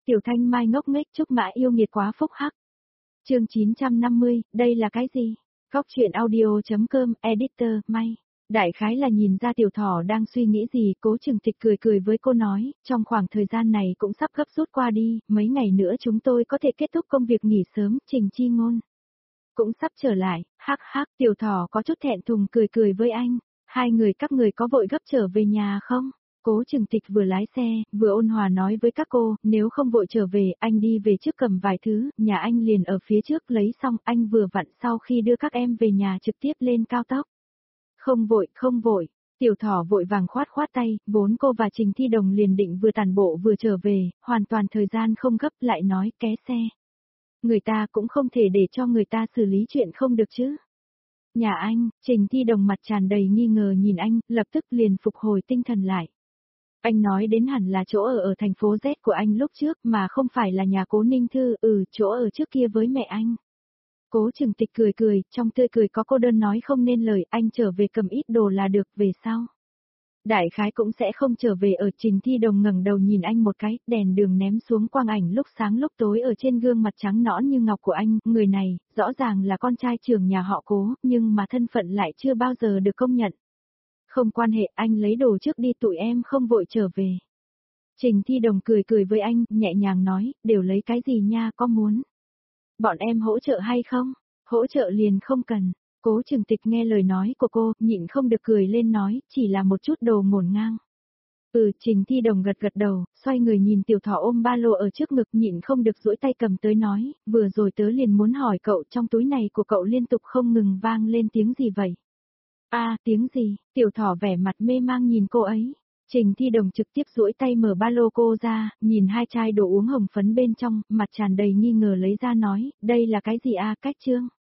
Tiểu Thanh Mai ngốc nghếch Trúc Mã yêu nghiệt quá phúc hắc. Chương 950, đây là cái gì? Góc truyện audio.com, editor, May. Đại khái là nhìn ra Tiểu Thỏ đang suy nghĩ gì, Cố Trừng Tịch cười cười với cô nói, trong khoảng thời gian này cũng sắp gấp rút qua đi, mấy ngày nữa chúng tôi có thể kết thúc công việc nghỉ sớm, Trình Chi Ngôn cũng sắp trở lại, hắc hắc. Tiểu Thỏ có chút thẹn thùng cười cười với anh, hai người các người có vội gấp trở về nhà không? Cố Trừng Tịch vừa lái xe, vừa ôn hòa nói với các cô, nếu không vội trở về, anh đi về trước cầm vài thứ, nhà anh liền ở phía trước lấy xong, anh vừa vặn sau khi đưa các em về nhà trực tiếp lên cao tốc. Không vội, không vội. Tiểu Thỏ vội vàng khoát khoát tay, vốn cô và Trình Thi Đồng liền định vừa tản bộ vừa trở về, hoàn toàn thời gian không gấp, lại nói ké xe. Người ta cũng không thể để cho người ta xử lý chuyện không được chứ. Nhà anh, Trình Thi Đồng mặt tràn đầy nghi ngờ nhìn anh, lập tức liền phục hồi tinh thần lại. Anh nói đến hẳn là chỗ ở thành phố Z của anh lúc trước mà không phải là nhà Cố Ninh Thư, chỗ ở trước kia với mẹ anh. Cố Trừng Tịch cười cười, trong tươi cười có cô đơn nói không nên lời, anh trở về cầm ít đồ là được, về sau. Đại khái cũng sẽ không trở về ở. Trình Thi Đồng ngẩng đầu nhìn anh một cái, đèn đường ném xuống quang ảnh lúc sáng lúc tối ở trên gương mặt trắng nõn như ngọc của anh, người này, rõ ràng là con trai trưởng nhà họ Cố, nhưng mà thân phận lại chưa bao giờ được công nhận. Không quan hệ, anh lấy đồ trước đi, tụi em không vội trở về. Trình Thi Đồng cười cười với anh, nhẹ nhàng nói, đều lấy cái gì nha, có muốn bọn em hỗ trợ hay không? Hỗ trợ liền không cần. Cố Trừng Tịch nghe lời nói của cô, nhịn không được cười lên nói, chỉ là một chút đồ ngổn ngang. Trình Thi Đồng gật gật đầu, xoay người nhìn Tiểu Thỏ ôm ba lô ở trước ngực, nhịn không được duỗi tay cầm tới nói, vừa rồi tớ liền muốn hỏi cậu, trong túi này của cậu liên tục không ngừng vang lên tiếng gì vậy? Tiếng gì? Tiểu Thỏ vẻ mặt mê mang nhìn cô ấy. Trình Thi Đồng trực tiếp duỗi tay mở ba lô cô ra, nhìn hai chai đồ uống hồng phấn bên trong, mặt tràn đầy nghi ngờ lấy ra nói, đây là cái gì cách chương?